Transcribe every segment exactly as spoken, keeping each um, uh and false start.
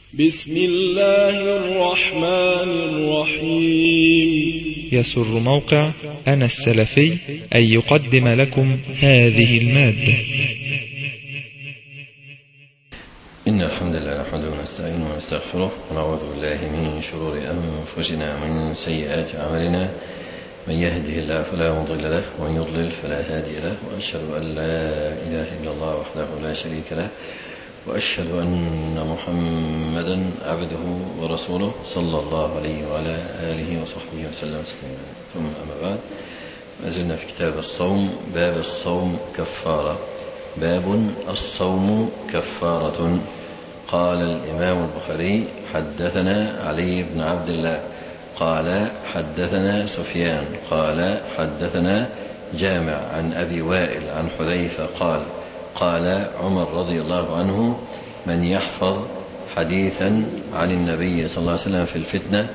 بسم الله الرحمن الرحيم. يسر موقع أنا السلفي أن يقدم لكم هذه المادة. إن الحمد لله نحمده ونستعينه ونستغفره ونعوذ بالله من شرور أنفسنا ومن سيئات أعمالنا، من يهده الله فلا مضل له ومن يضلل فلا هادي له، وأشهد أن لا إله إلا الله وحده لا شريك له، وأشهد أن محمدا عبده ورسوله صلى الله عليه وعلى آله وصحبه وسلم تسليما. ثم أما بعد، ما زلنا في كتاب الصوم، باب الصوم كفارة. باب الصوم كفارة. قال الإمام البخاري: حدثنا علي بن عبد الله قال حدثنا سفيان قال حدثنا جامع عن أبي وائل عن حذيفة قال: قال عمر رضي الله عنه: من يحفظ حديثا عن النبي صلى الله عليه وسلم في الفتنة.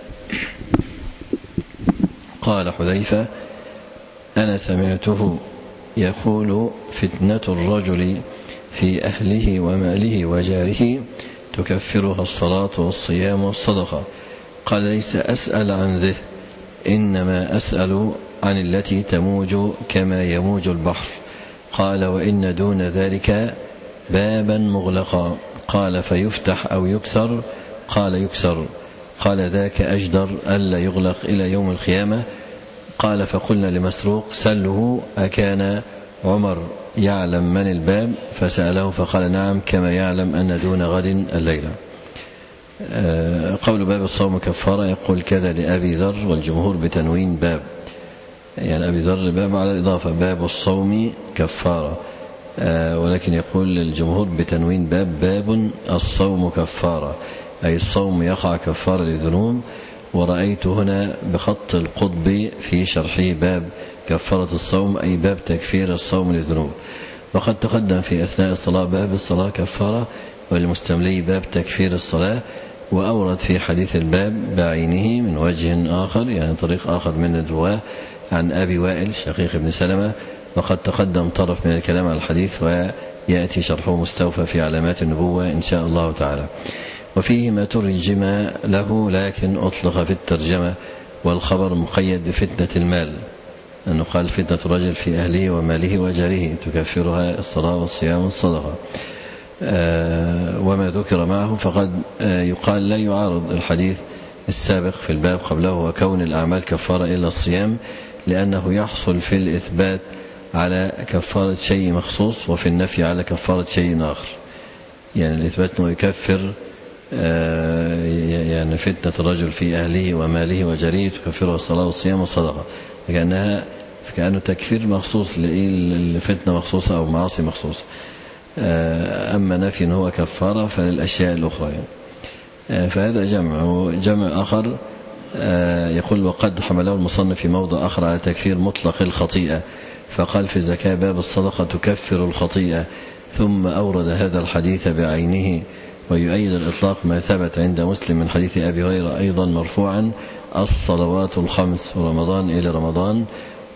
قال حذيفة: أنا سمعته يقول: فتنة الرجل في أهله وماله وجاره تكفرها الصلاة والصيام والصدقة. قال: ليس أسأل عن ذه، إنما أسأل عن التي تموج كما يموج البحر. قال: وإن دون ذلك بابا مغلقا. قال: فيفتح أو يكسر؟ قال: يكسر. قال: ذاك أجدر ألا يغلق إلى يوم القيامة. قال: فقلنا لمسروق: سله أكان عمر يعلم من الباب؟ فسأله فقال: نعم، كما يعلم أن دون غد الليلة. قول باب الصوم كفارة، يقول كذا لأبي ذر، والجمهور بتنوين باب، يعني أبي ذر باب على الإضافة، باب الصوم كفارة، ولكن يقول الجمهور بتنوين باب، باب الصوم كفارة، أي الصوم يقع كفارة للذنوب. ورأيت هنا بخط القطب في شرحه باب كفارة الصوم، أي باب تكفير الصوم للذنوب. وقد تقدم في أثناء الصلاة باب الصلاة كفارة، والمستملي باب تكفير الصلاة. وأورد في حديث الباب بعينه من وجه آخر، يعني طريق آخر من الرواه، عن أبي وائل شقيق بن سلمة. وقد تقدم طرف من الكلام على الحديث، ويأتي شرحه مستوفى في علامات النبوة إن شاء الله تعالى. وفيه ما ترجم له، لكن أطلق في الترجمة، والخبر مقيد بفتنة المال، أنه قال: فتنة الرجل في أهله وماله وجاره تكفرها الصلاة والصيام والصدقة. آه وما ذكر معه فقد آه يقال لا يعارض الحديث السابق في الباب قبله، وكون الأعمال كفارة إلا الصيام، لأنه يحصل في الإثبات على كفارة شيء مخصوص، وفي النفي على كفارة شيء آخر. يعني الإثبات أنه يكفر آه يعني فتنة الرجل في أهله وماله وجاره تكفرها الصلاة والصيام والصدقة، لأنها كأنه تكفير مخصوص لفتنة مخصوصة أو معاصي مخصوصة. أما نفي هو كفارة فللأشياء الأخرى يعني. فهذا جمع. جمع آخر يقول: وقد حمله المصنف في موضع آخر على تكفير مطلق الخطيئة، فقال في زكاة باب الصدقة تكفر الخطيئة، ثم أورد هذا الحديث بعينه. ويؤيد الإطلاق ما ثبت عند مسلم من حديث أبي هريرة أيضا مرفوعا: الصلوات الخمس ورمضان إلى رمضان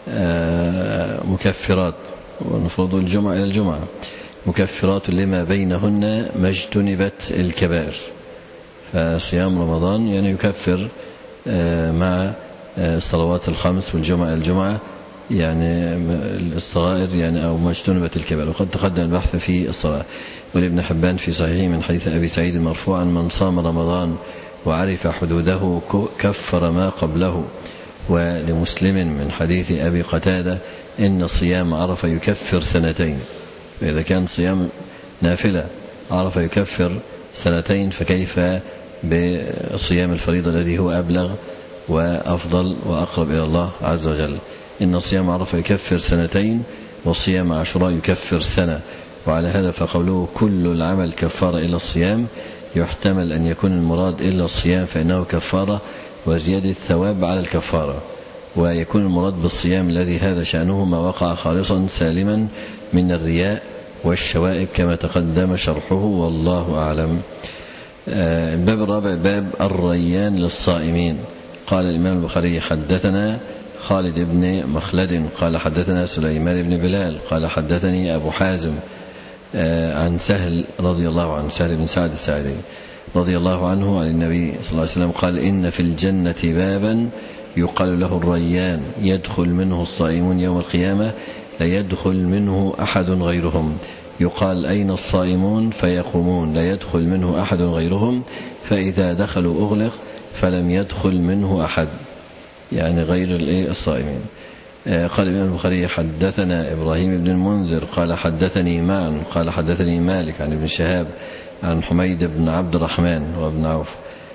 مكفرات، ونفرض الجمعة إلى الجمعة، مكفرات لما بينهن ما اجتنبت الكبائر. فصيام رمضان يعني يكفر مع الصلوات الخمس والجمعة إلى الجمعة يعني الصغائر يعني أو ما اجتنبت الكبائر. وقد تقدم البحث في الصلاة. ولابن حبان في صحيحه من حديث أبي سعيد مرفوعا: من صام رمضان وعرف حدوده كفر ما قبله. ولمسلم من حديث أبي قتادة: إن صيام عرفة يكفر سنتين. فإذا كان صيام نافلة عرفة يكفر سنتين، فكيف بصيام الفريضة الذي هو أبلغ وأفضل وأقرب إلى الله عز وجل؟ إن صيام عرفة يكفر سنتين، وصيام عاشوراء يكفر سنة. وعلى هذا فقوله كل العمل كفارة إلا الصيام، يحتمل أن يكون المراد إلا الصيام فإنه كفارة وزيادة الثواب على الكفارة، ويكون المراد بالصيام الذي هذا شأنه ما وقع خالصا سالما من الرياء والشوائب كما تقدم شرحه، والله أعلم. الباب الرابع باب الريان للصائمين. قال الإمام البخاري: حدثنا خالد بن مخلد قال حدثنا سليمان بن بلال قال حدثني أبو حازم عن سهل رضي الله عنه، سهل بن سعد الساعدي، رضي الله عنه عن النبي صلى الله عليه وسلم قال إن في الجنة بابا يقال له الريان يدخل منه الصائمون يوم القيامة لا يدخل منه أحد غيرهم، يقال أين الصائمون فيقومون لا يدخل منه أحد غيرهم، فإذا دخلوا أغلق فلم يدخل منه أحد، يعني غير الصائمين. قال الإمام البخاري حدثنا إبراهيم بن المنذر قال حدثني معن قال حدثني مالك عن ابن شهاب عن حميد بن عبد الرحمن وابن عوف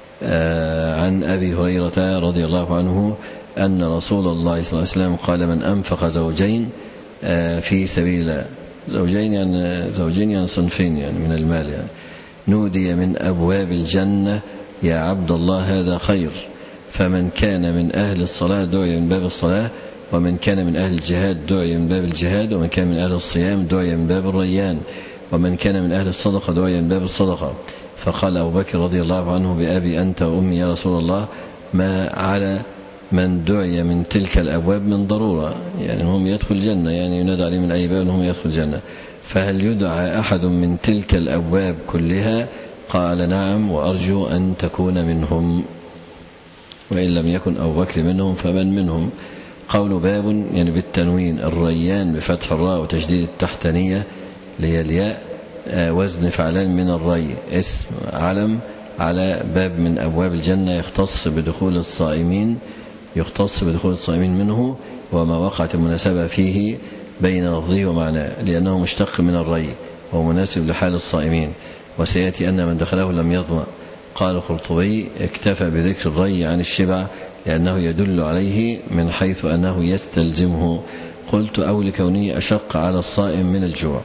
عن أبي هريرة رضي الله عنه أن رسول الله صلى الله عليه وسلم قال من أنفق زوجين في سبيل الله، زوجين يعني زوجين يعني صنفين يعني من المال، يعني نودي من أبواب الجنة يا عبد الله هذا خير، فمن كان من أهل الصلاة دعي من باب الصلاة، ومن كان من أهل الجهاد دعي من باب الجهاد، ومن كان من أهل الصيام دعي من باب الريان، ومن كان من أهل الصدقة دعي من باب الصدقة. فقال أبو بكر رضي الله عنه بأبي أنت وأمي يا رسول الله ما على من دعي من تلك الأبواب من ضرورة، يعني هم يدخل الجنة، يعني ينادى عليه من أي باب هم يدخل الجنة، فهل يدعى أحد من تلك الأبواب كلها؟ قال نعم وأرجو أن تكون منهم، وإن لم يكن أبو بكر منهم فمن منهم. قول باب يعني بالتنوين، الريان بفتح الراء وتشديد التحتانية لهي الياء، وزن فعلان من الري، اسم علم على باب من أبواب الجنة يختص بدخول الصائمين يختص بدخول الصائمين منه، وما وقعت المناسبة فيه بين لفظه ومعناه لأنه مشتق من الري وهو مناسب لحال الصائمين، وسيأتي أن من دخله لم يظمأ. قال القرطبي اكتفى بذكر الري عن الشبع لأنه يدل عليه من حيث أنه يستلزمه. قلت أو لكونه أشق على الصائم من الجوع،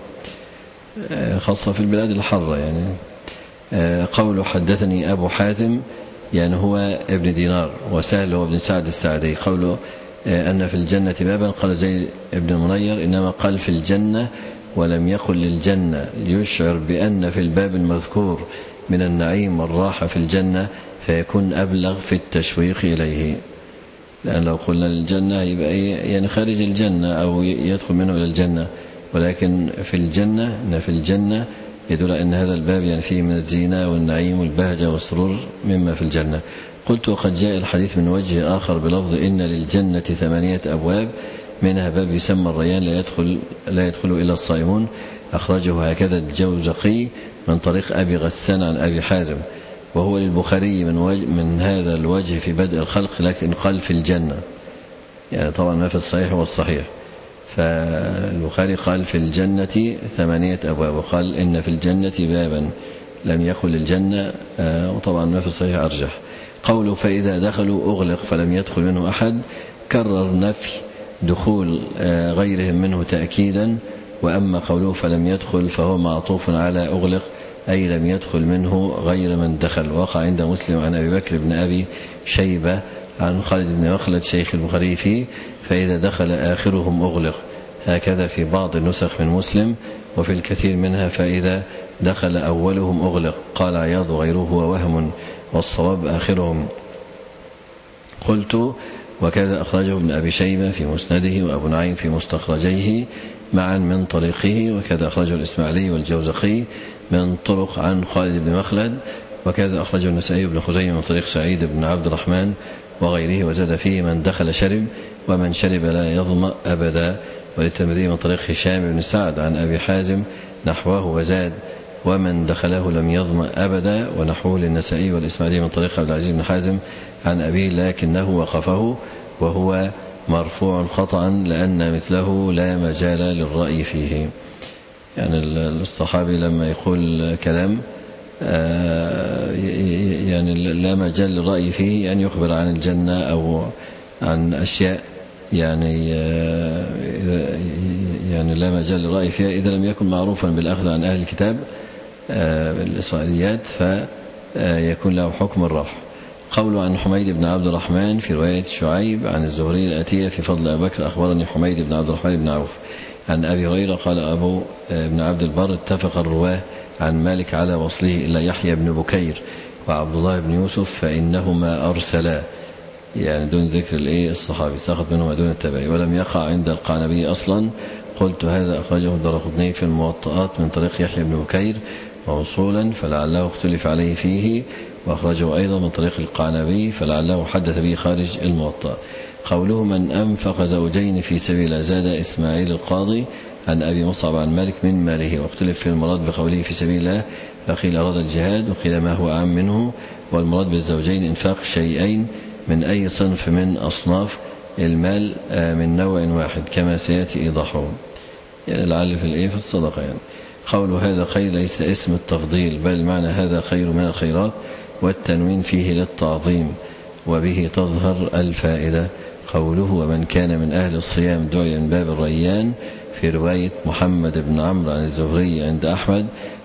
خاصة في البلاد الحارة. يعني قوله حدثني أبو حازم يعني هو ابن دينار، وسهل هو ابن سعد السعدي. قوله أن في الجنة بابا قال زي ابن المنير إنما قال في الجنة ولم يقل للجنة ليشعر بأن في الباب المذكور من النعيم والراحة في الجنة فيكون أبلغ في التشويق إليه، لأن لو قلنا للجنة يبقى يعني خارج الجنة أو يدخل منه إلى الجنة، ولكن في الجنة إن في الجنة يدل أن هذا الباب يعني فيه من الزينة والنعيم والبهجة والسرور مما في الجنة. قلت وقد جاء الحديث من وجه آخر بلفظ إن للجنة ثمانية أبواب منها باب يسمى الريان لا يدخل لا يدخل إلا الصائمون، أخرجه هكذا الجوزقي من طريق أبي غسان عن أبي حازم، وهو للبخاري من, وجه من هذا الوجه في بدء الخلق، لكن قال في الجنة، يعني طبعا ما في الصحيح والصحيح، فالبخاري قال في الجنة ثمانية أبواب وقال إن في الجنة بابا لم يقل الجنة، وطبعا ما في الصحيح أرجح. قوله فإذا دخلوا أغلق فلم يدخل منه أحد، كرر نفي دخول غيرهم منه تأكيدا، وأما قوله فلم يدخل فهو معطوف على أغلق أي لم يدخل منه غير من دخل. وقع عند مسلم عن أبي بكر بن أبي شيبة عن خالد بن مخلد شيخ البخاري فيه فإذا دخل آخرهم أغلق، هكذا في بعض النسخ من مسلم، وفي الكثير منها فإذا دخل أولهم أغلق. قال عياض غيره هو وهم والصواب آخرهم. قلت وكذا أخرجه ابن أبي شيبة في مسنده وأبو نعيم في مستخرجيه معا من طريقه، وكذا أخرجه الإسماعيلي والجوزقي من طرق عن خالد بن مخلد، وكذا أخرجه النسائي بن خزيمة من طريق سعيد بن عبد الرحمن وغيره، وزاد فيه من دخل شرب ومن شرب لا يظمأ أبدا. وللترمذي من طريق هشام بن سعد عن أبي حازم نحوه وزاد ومن دخله لم يظمأ أبدا، ونحوه للنسائي والإسماعيلي من طريق عبد العزيز بن حازم عن أبيه لكنه وقفه وهو مرفوع خطأ لأن مثله لا مجال للرأي فيه. يعني الصحابي لما يقول كلام يعني لا مجال للرأي فيه، يعني يخبر عن الجنة أو عن أشياء يعني يعني لا مجال للرأي فيها إذا لم يكن معروفا بالأخذ عن أهل الكتاب بالإسرائيليات فيكون له حكم الرفع. قول عن حميد بن عبد الرحمن في رواية شعيب عن الزهري الآتية في فضل أبي بكر أخبرني حميد بن عبد الرحمن بن عوف عن أبي هريرة قال أبو بن عبد البر اتفق الرواه عن مالك على وصله إلا يحيى بن بكير وعبد الله بن يوسف فإنهما أرسلا، يعني دون ذكر الإيه الصحابي سقط منهما دون التابعي، ولم يقع عند القعنبي أصلا. قلت هذا أخرجه الدارقطني في الموطئات من طريق يحيى بن بكير موصولا فلعله اختلف عليه فيه، وأخرجه أيضا من طريق القعنبي فلعله حدث به خارج الموطأ. قوله من أنفق زوجين في سبيل الله، زاد إسماعيل القاضي عن أبي مصعب عن مالك من ماله، واختلف في المراد بقوله في سبيل الله، فقيل أراد الجهاد وقيل ما هو عام منه، والمراد بالزوجين إنفاق شيئين من أي صنف من أصناف المال من نوع واحد كما سيأتي إيضاحه، يعني لعل في الإيه في الصدقة. يعني قول هذا خير ليس اسم التفضيل، بل معنى هذا خير من الخيرات، والتنوين فيه للتعظيم وبه تظهر الفائدة. قوله ومن كان من أهل الصيام دعي من باب الريان، في رواية محمد بن عمرو عن الزهري عند أحمد،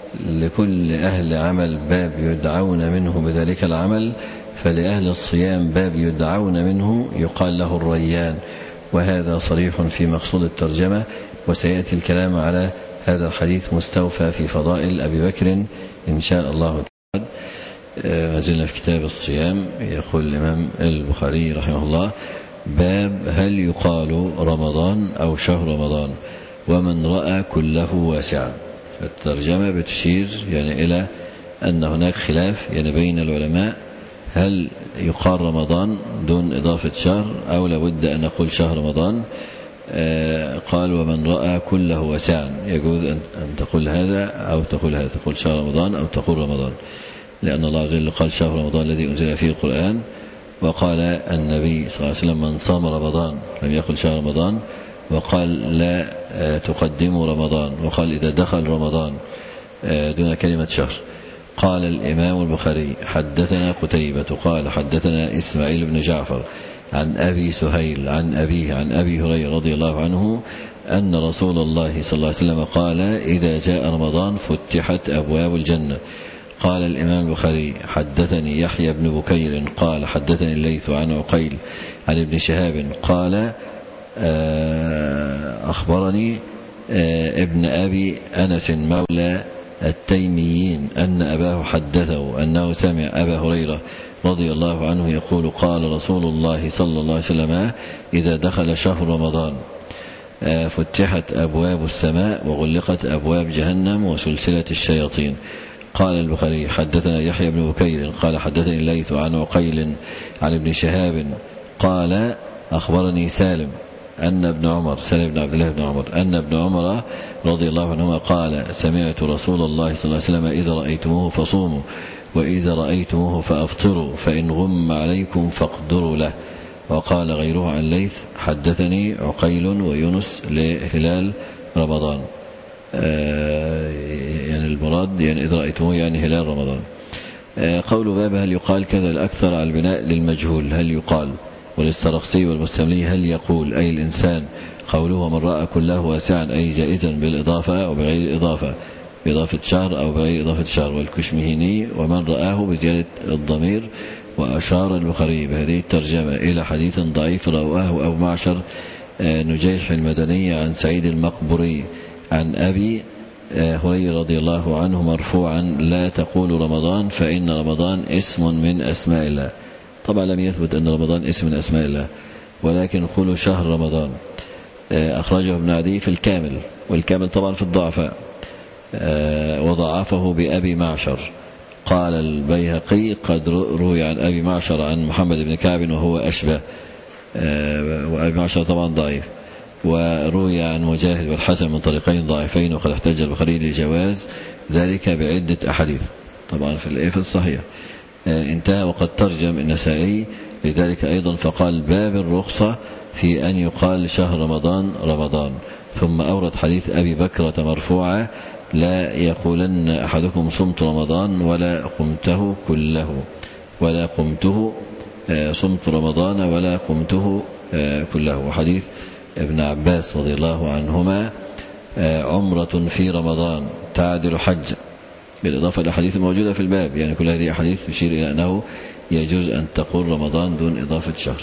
لكل أهل عمل باب يدعون منه بذلك العمل، فلأهل الصيام باب يدعون منه يقال له الريان، وهذا صريح في مقصود الترجمة، وسيأتي الكلام على هذا الحديث مستوفى في فضائل أبي بكر إن شاء الله تعالى. ما زلنا في كتاب الصيام. يقول الإمام البخاري رحمه الله: باب هل يقال رمضان أو شهر رمضان، ومن رأى كله واسعا. الترجمة بتشير يعني إلى أن هناك خلاف يعني بين العلماء، هل يقال رمضان دون إضافة شهر أو لابد أن نقول شهر رمضان. آه قال ومن رأى كله واسعا، يجوز أن تقول هذا أو تقول هذا، تقول شهر رمضان أو تقول رمضان، لأن الله عز وجل قال شهر رمضان الذي أنزل فيه القرآن، وقال النبي صلى الله عليه وسلم من صام رمضان، لم يقل شهر رمضان، وقال لا تقدموا رمضان، وقال إذا دخل رمضان دون كلمة شهر. قال الإمام البخاري حدثنا قتيبة قال حدثنا إسماعيل بن جعفر عن أبي سهيل عن أبيه عن أبي هريرة رضي الله عنه أن رسول الله صلى الله عليه وسلم قال إذا جاء رمضان فتحت أبواب الجنة. قال الإمام البخاري حدثني يحيى بن بكير قال حدثني الليث عن عقيل عن ابن شهاب قال أخبرني ابن أبي أنس مولى التيميين أن أباه حدثه أنه سمع أبا هريرة رضي الله عنه يقول قال رسول الله صلى الله عليه وسلم إذا دخل شهر رمضان فتحت أبواب السماء وغلقت أبواب جهنم وسلسلة الشياطين. قال البخاري حدثنا يحيى بن بكير قال حدثني الليث عن عقيل عن ابن شهاب قال أخبرني سالم أن ابن عمر سالم بن عبد الله بن عمر أن ابن عمر رضي الله عنهما قال سمعت رسول الله صلى الله عليه وسلم إذا رأيتموه فصوموا وإذا رأيتموه فأفطروا فإن غم عليكم فاقدروا له. وقال غيره عن ليث حدثني عقيل ويونس لهلال رمضان، آه يعني المراد يعني إذا رأيتموه يعني هلال رمضان. آه قول باب هل يقال كذا الأكثر على البناء للمجهول، هل يقال، والاسترقسي والمستملي هل يقول أي الإنسان. قوله من رأى كله واسعا أي جائزا بالإضافة أو بغير الإضافة، بإضافة شهر أو بغير إضافة شهر. والكشمهيني ومن رآه بزيادة الضمير. وأشار البخاري بهذه الترجمة إلى حديث ضعيف رواه أبو معشر نجيح المدني عن سعيد المقبري عن أبي هريرة رضي الله عنه مرفوعا لا تقول رمضان فإن رمضان اسم من أسماء الله. طبعا لم يثبت أن رمضان اسم من أسماء الله، ولكن قولوا شهر رمضان. أخرجه ابن عدي في الكامل، والكامل طبعا في الضعفاء، وضعفه بأبي معشر. قال البيهقي قد روي عن أبي معشر عن محمد بن كعب وهو أشبه، وأبي معشر طبعا ضعيف. وروي عن مجاهد والحسن من طريقين ضعيفين، وقد احتج البخاري لجواز ذلك بعدة أحاديث طبعا في الإيه في الصحيح. انتهى. وقد ترجم النسائي لذلك أيضا فقال باب الرخصة في أن يقال شهر رمضان رمضان. ثم أورد حديث أبي بكرة مرفوعة لا يقولن أحدكم صمت رمضان ولا قمته كله، ولا قمته صمت رمضان ولا قمته كله. وحديث ابن عباس رضي الله عنهما عمرة في رمضان تعدل حج، بالإضافة للأحاديث الموجودة في الباب، يعني كل هذه أحاديث تشير إلى أنه يجوز أن تقول رمضان دون إضافة شهر.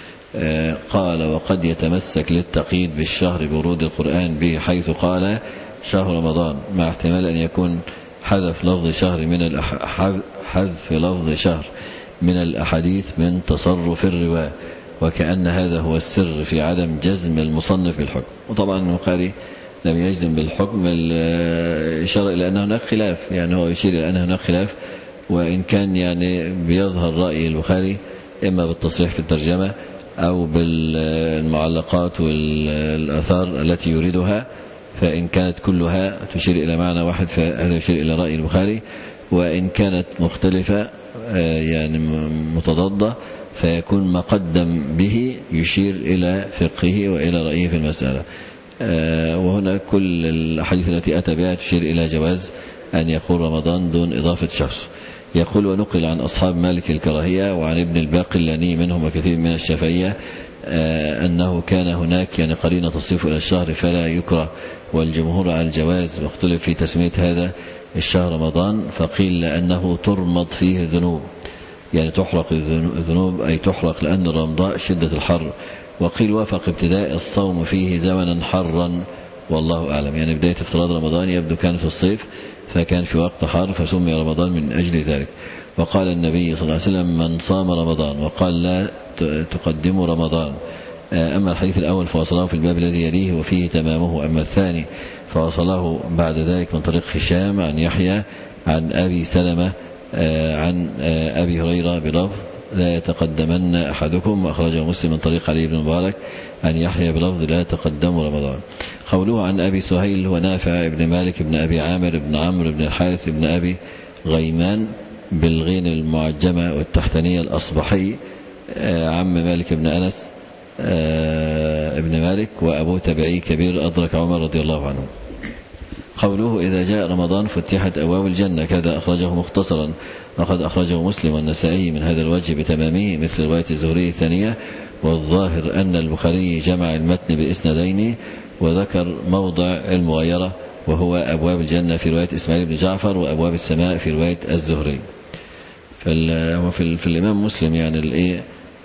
قال وقد يتمسك للتقييد بالشهر بورود القرآن به، حيث قال شهر رمضان، مع احتمال أن يكون حذف لفظ شهر من الأح... حذف لفظ شهر من الأحاديث من تصرف الرواة، وكأن هذا هو السر في عدم جزم المصنف بالحكم. وطبعا البخاري لم يجزم بالحكم، الإشارة إلى أن هناك خلاف، يعني هو يشير إلى أن هناك خلاف، وإن كان يعني بيظهر رأي البخاري إما بالتصريح في الترجمة أو بالمعلقات والآثار التي يريدها، فإن كانت كلها تشير إلى معنى واحد فهذا يشير إلى رأي البخاري، وإن كانت مختلفة يعني متضادة فيكون ما قدم به يشير إلى فقهه وإلى رأيه في المسألة. وهنا كل الأحاديث التي أتى بها تشير إلى جواز أن يقول رمضان دون إضافة شخص. يقول: ونقل عن أصحاب مالك الكراهية وعن ابن الباقلاني منهم وكثير من الشافعية أنه كان هناك يعني قرينة تصرف إلى الشهر فلا يكره، والجمهور على الجواز، واختلف في تسمية هذا الشهر رمضان، فقيل لأنه ترمض فيه الذنوب، يعني تحرق الذنوب أي تحرق لأن الرمضاء شدة الحر، وقيل وافق ابتداء الصوم فيه زمنا حرا والله أعلم، يعني بداية افتراض رمضان يبدو كان في الصيف فكان في وقت حر فسمي رمضان من أجل ذلك. وقال النبي صلى الله عليه وسلم: من صام رمضان، وقال: لا تقدموا رمضان. أما الحديث الأول فوصله في الباب الذي يليه وفيه تمامه، أما الثاني فوصله بعد ذلك من طريق هشام عن يحيى عن أبي سلمة عن أبي هريرة بلفظ: لا يتقدمن أحدكم، وأخرجه مسلم من طريق علي بن مبارك عن يحيى بلفظ: لا تقدموا رمضان. قوله عن أبي سهيل ونافع بن مالك بن أبي عامر بن عمرو بن الحارث بن أبي غيمان بالغين المعجمة والتحتانية الأصبحي عم مالك بن أنس ابن مالك وأبو تبعي كبير أدرك عمر رضي الله عنه. قوله: إذا جاء رمضان فتحت أبواب الجنة، كذا أخرجه مختصرا، وقد أخرجه مسلم والنسائي من هذا الوجه بتمامه مثل رواية الزهري الثانية، والظاهر أن البخاري جمع المتن بإسنادين وذكر موضع المغيرة وهو أبواب الجنة في رواية إسماعيل بن جعفر، وأبواب السماء في رواية الزهري. في, في الإمام مسلم يعني الإيه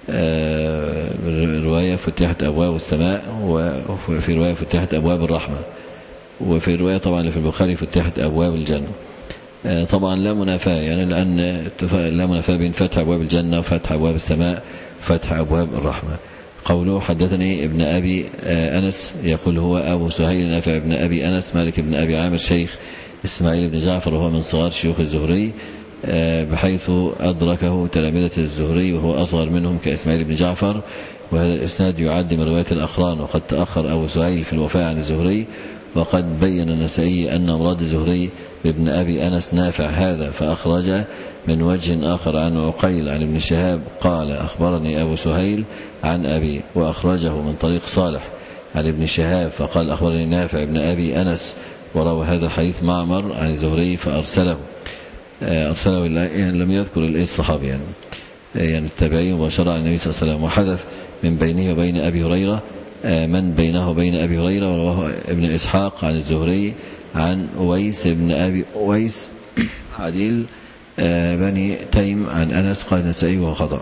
الرواية فتحت أبواب السماء، وفي رواية فتحت أبواب الرحمة، وفي رواية طبعا في البخاري فتحت أبواب الجنة. طبعا لا منافاة، يعني لأن لا منافاة بين فتح أبواب الجنة وفتح أبواب السماء وفتح أبواب الرحمة. قوله: حدثني ابن أبي أنس، يقول هو أبو سهيل نافع ابن أبي أنس مالك ابن أبي عامر شيخ إسماعيل بن جعفر، وهو من صغار شيوخ الزهري بحيث أدركه تلامذة الزهري وهو أصغر منهم كإسماعيل بن جعفر، وهذا الإسناد يعد من رواية الأقران، وقد تأخر أبو سهيل في الوفاة عن الزهري، وقد بين النسائي أن مراد الزهري بابن أبي أنس نافع هذا، فأخرج من وجه آخر عن عقيل عن ابن شهاب قال: أخبرني أبو سهيل عن أبي، وأخرجه من طريق صالح عن ابن شهاب فقال: أخبرني نافع ابن أبي أنس، وروى هذا الحديث معمر عن الزهري فأرسله أرسله يعني لم يذكر الصحابي يعني يعني التابعي مباشرة عن النبي صلى الله عليه وسلم، وحذف من بينه وبين أبي هريرة من بينه وبين أبي هريرة، ورواه ابن إسحاق عن الزهري عن أويس ابن أبي أويس عديل بني تيم عن أنس قال النسائي وهو خطأ.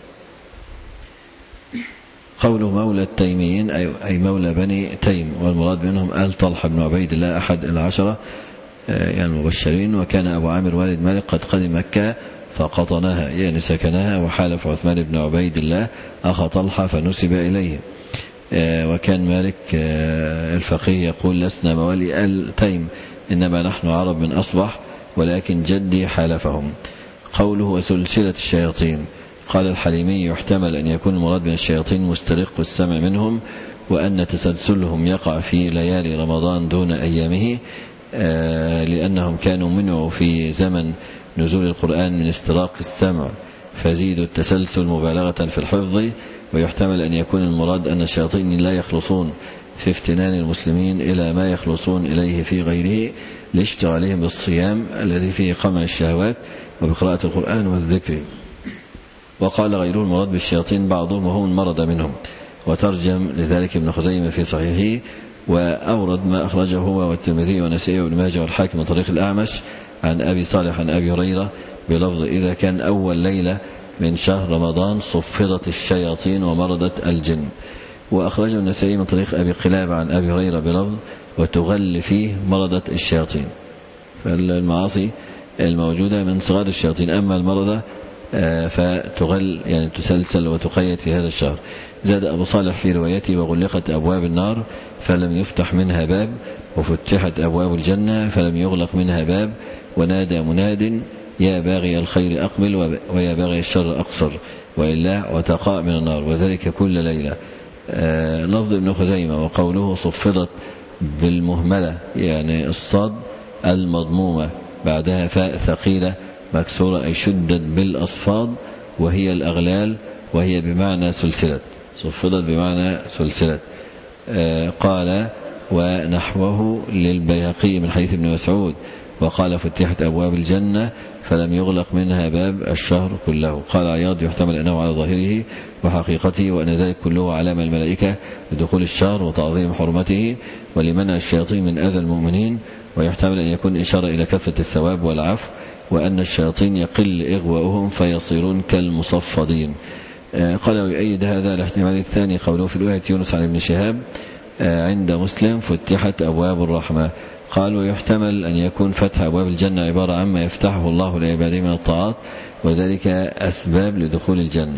قوله مولى التيميين أي مولى بني تيم، والمراد منهم آل طلحة بن عبيد الله أحد العشرة يعني المبشرين، وكان أبو عامر والد مالك قد قدم مكة فقطنها يعني سكنها، وحالف عثمان بن عبيد الله أخ طلحة فنسب إليه. وكان مالك الفقيه يقول: لسنا موالي آل تيم، إنما نحن عرب من أصبح، ولكن جدي حالفهم. قوله وسلسلة الشياطين، قال الحليمي: يحتمل أن يكون المراد من الشياطين مسترق السمع منهم، وأن تسلسلهم يقع في ليالي رمضان دون أيامه، لأنهم كانوا منعوا في زمن نزول القرآن من استراق السمع، فزيدوا التسلسل مبالغة في الحفظ. ويحتمل أن يكون المراد أن الشياطين لا يخلصون في افتنان المسلمين إلى ما يخلصون إليه في غيره لاشتغالهم بالصيام الذي فيه قمع الشهوات وبقراءة القرآن والذكر. وقال غيره المراد بالشياطين بعضهم وهم المرض منهم، وترجم لذلك ابن خزيمة في صحيحه، وأورد ما أخرجه هو والترمذي والنسائي وابن ماجه والحاكم من طريق الأعمش عن أبي صالح عن أبي هريرة بلفظ: إذا كان أول ليلة من شهر رمضان صفدت الشياطين ومرضت الجن. وأخرجه النسائي من طريق أبي قلابة عن أبي هريرة بلفظ: وتغل فيه مرضت الشياطين. فالمعاصي الموجودة من صغار الشياطين، أما المرضى فتغل يعني تسلسل وتقيد في هذا الشهر. زاد أبو صالح في روايته: وغلقت أبواب النار فلم يفتح منها باب، وفتحت أبواب الجنة فلم يغلق منها باب، ونادى مناد يا باغي الخير أقبل ويا باغي الشر أقصر وإلا وتقاء من النار، وذلك كل ليلة. آه لفظ ابن خزيمة. وقوله صفدت بالمهملة يعني الصاد المضمومة بعدها فاء ثقيلة مكسورة أي شدت بالأصفاد وهي الأغلال، وهي بمعنى سلسلة، صفدت بمعنى سلسلة. آه قال ونحوه للبيهقي من حديث ابن مسعود وقال فتحت أبواب الجنة فلم يغلق منها باب الشهر كله. قال عياض يحتمل أنه على ظاهره وحقيقته وأن ذلك كله علامة الملائكة لدخول الشهر وتعظيم حرمته ولمنع الشياطين من أذى المؤمنين، ويحتمل أن يكون إشارة إلى كثرة الثواب والعفو وأن الشياطين يقل إغواؤهم فيصيرون كالمصفدين. قال ويؤيد هذا الاحتمال الثاني قوله في رواية يونس عن ابن شهاب عند مسلم فتحت أبواب الرحمة. قال ويحتمل أن يكون فتح أبواب الجنة عبارة عما يفتحه الله لعباده من الطاعات وذلك أسباب لدخول الجنة.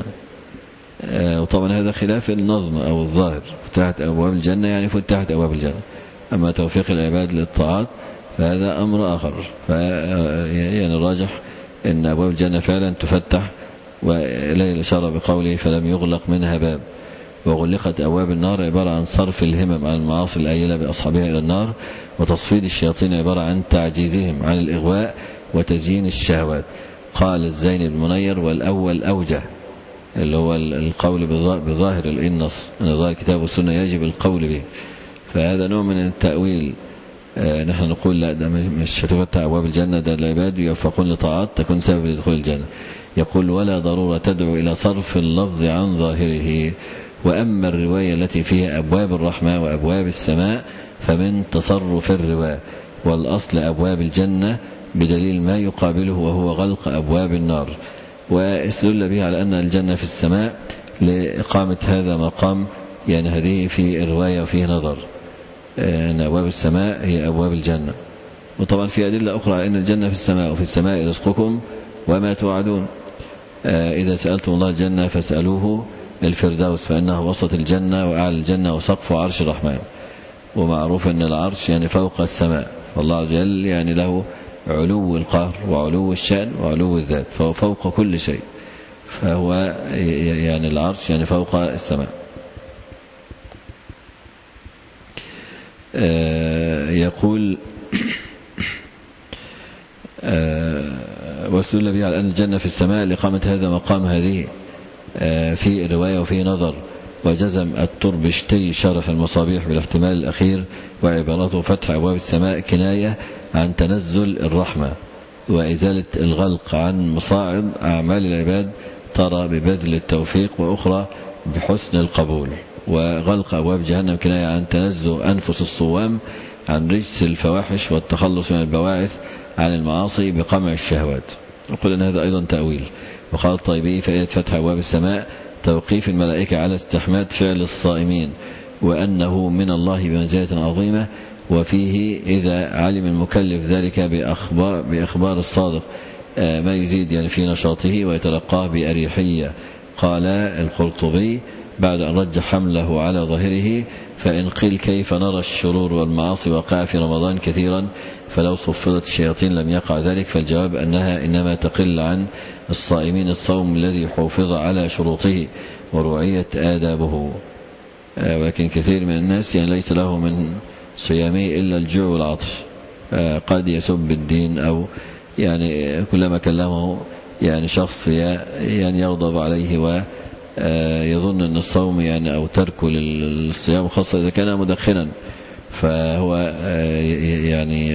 وطبعا هذا خلاف النظم أو الظاهر، فتحت أبواب الجنة يعني فتحت أبواب الجنة، أما توفيق العباد للطاعات فهذا أمر آخر. يعني الراجح أن أبواب الجنة فعلا تفتح، وإليه الإشارة بقوله فلم يغلق منها باب. وغلقت أبواب النار عبارة عن صرف الهمم عن المعاصي الآيلة بأصحابها إلى النار، وتصفيد الشياطين عبارة عن تعجيزهم عن الإغواء وتزيين الشهوات. قال الزين بن منير والأول أوجه، اللي هو القول بظاهر النص أن ظاهر الكتاب والسنة يجب القول به، فهذا نوع من التأويل. آه نحن نقول لا، ده مش هتفتح أبواب الجنة، ده العباد يوفقون لطاعات تكون سبب لدخول الجنة. يقول ولا ضرورة تدعو إلى صرف اللفظ عن ظاهره. وأما الرواية التي فيها أبواب الرحمة وأبواب السماء فمن تصرف الرواية، والأصل أبواب الجنة بدليل ما يقابله وهو غلق أبواب النار. واستدل به على أن الجنة في السماء لإقامة هذا مقام، يعني هذه في الرواية وفيه نظر أن أبواب السماء هي أبواب الجنة. وطبعا في أدلة أخرى على أن الجنة في السماء وفي السماء رزقكم وما توعدون. إذا سألتم الله الجنة فاسألوه الفردوس فإنه وسط الجنة وأعلى الجنة وسقف عرش الرحمن. ومعروف أن العرش يعني فوق السماء، والله عز وجل يعني له علو القهر وعلو الشأن وعلو الذات، فهو فوق كل شيء، فهو يعني العرش يعني فوق السماء. آه يقول آه واستدل به على أن الجنة في السماء لإقامة هذا مقام هذه آه في رواية وفي نظر. وجزم التربشتي شرح المصابيح بالاحتمال الأخير وعبارته فتح أبواب السماء كناية عن تنزل الرحمة وإزالة الغلق عن مصاعب أعمال العباد ترى ببذل التوفيق، وأخرى بحسن القبول. وغلق أبواب جهنم كناية عن تنزه أنفس الصوام عن رجس الفواحش والتخلص من البواعث عن المعاصي بقمع الشهوات. أقول أن هذا أيضا تأويل. وقال الطيبي فائدة فتح أبواب السماء توقيف الملائكة على استحماد فعل الصائمين، وأنه من الله بمنزلة عظيمة، وفيه إذا علم المكلف ذلك بأخبار, بأخبار الصادق ما يزيد يعني في نشاطه ويتلقاه بأريحية. قال القرطبي بعد أن رجح حمله على ظاهره فإن قيل كيف نرى الشرور والمعاصي وقع في رمضان كثيرا فلو صفدت الشياطين لم يقع ذلك، فالجواب أنها إنما تقل عن الصائمين الصوم الذي حافظ على شروطه ورعية آدابه. ولكن كثير من الناس يعني ليس له من صيامه إلا الجوع والعطش، قد يسب الدين أو يعني كلما كلمه يعني شخص يعني يغضب عليه ويظن أن الصوم يعني أو تركه للصيام خاصة إذا كان مدخنا، فهو يعني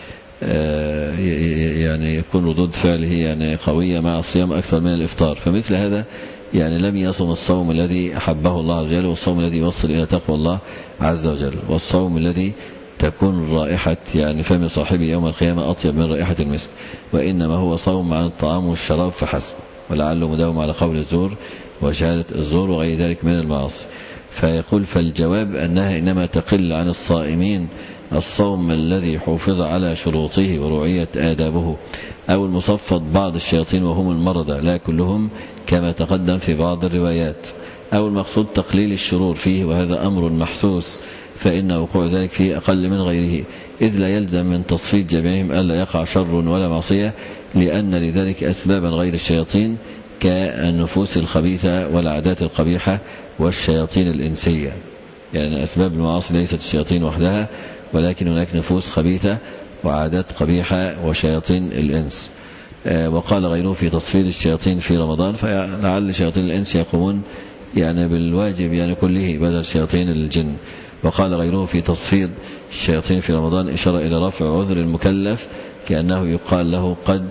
يعني يكون ردود فعله يعني قوية مع الصيام أكثر من الإفطار. فمثل هذا يعني لم يصم الصوم الذي أحبه الله عز وجل، والصوم الذي يوصل إلى تقوى الله عز وجل، والصوم الذي تكون رائحة يعني فم صاحبه يوم القيامة أطيب من رائحة المسك، وإنما هو صوم عن الطعام والشراب فحسب، ولعله مداوم على قول الزور وشهادة الزور وغير ذلك من المعاصي. فيقول فالجواب أنها إنما تقل عن الصائمين الصوم الذي حافظ على شروطه ورعية آدابه، أو المصفد بعض الشياطين وهم المرضى لا كلهم كما تقدم في بعض الروايات. أو المقصود تقليل الشرور فيه، وهذا أمر محسوس فإن وقوع ذلك فيه أقل من غيره، إذ لا يلزم من تصفية جميعهم ألا يقع شر ولا معصية، لأن لذلك أسبابا غير الشياطين كالنفوس الخبيثة والعادات القبيحة والشياطين الإنسية. يعني أسباب المعاصي ليست الشياطين وحدها، ولكن هناك نفوس خبيثة وعادات قبيحة وشياطين الإنس. وقال غيره في تصفيد الشياطين في رمضان، فلعل شياطين الإنس يقومون يعني بالواجب يعني كله بدل شياطين الجن. وقال غيره في تصفيد الشياطين في رمضان إشارة إلى رفع عذر المكلف، كأنه يقال له قد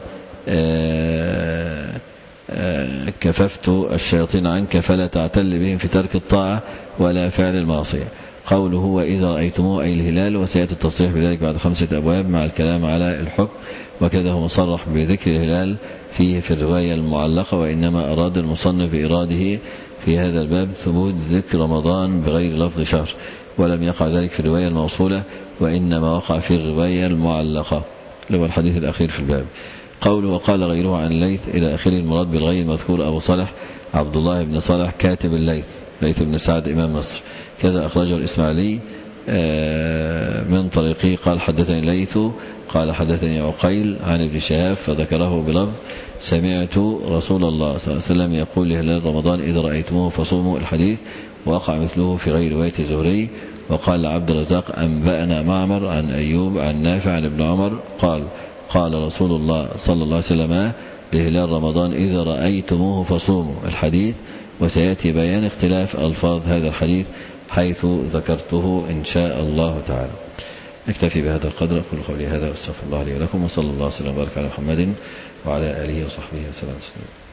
كففت الشياطين عنك فلا تعتل بهم في ترك الطاعة ولا فعل المعصية. قوله وإذا رأيتموه أي الهلال، وسيأتي التصريح بذلك بعد خمسة أبواب مع الكلام على الحكم، وكذا هو مصرح بذكر الهلال فيه في الرواية المعلقة، وإنما أراد المصنف بإراده في هذا الباب ثبوت ذكر رمضان بغير لفظ شهر، ولم يقع ذلك في الرواية الموصولة، وإنما وقع في الرواية المعلقة اللي هو الحديث الأخير في الباب. قوله وقال غيره عن الليث إلى آخره، المراد بالغي المذكور أبو صالح عبد الله بن صالح كاتب الليث، ليث بن سعد إمام مصر، كذا أخرجه الإسماعيلي من طريقه قال حدثني الليث قال حدثني عقيل عن ابن شهاب، فذكره بلفظ سمعت رسول الله صلى الله عليه وسلم يقول لهلال رمضان إذا رأيتموه فصوموا الحديث، وقع مثله في غير رواية الزهري. وقال عبد الرزاق أنبأنا معمر عن أيوب عن نافع عن ابن عمر قال قال رسول الله صلى الله عليه وسلم لهلال رمضان إذا رأيتموه فصوموا الحديث، وسيأتي بيان اختلاف ألفاظ هذا الحديث حيث ذكرته إن شاء الله تعالى. أكتفي بهذا القدر، أقول قولي هذا واستغفر الله لي ولكم، وصلى الله وسلم وبارك على محمد وعلى آله وصحبه وسلم.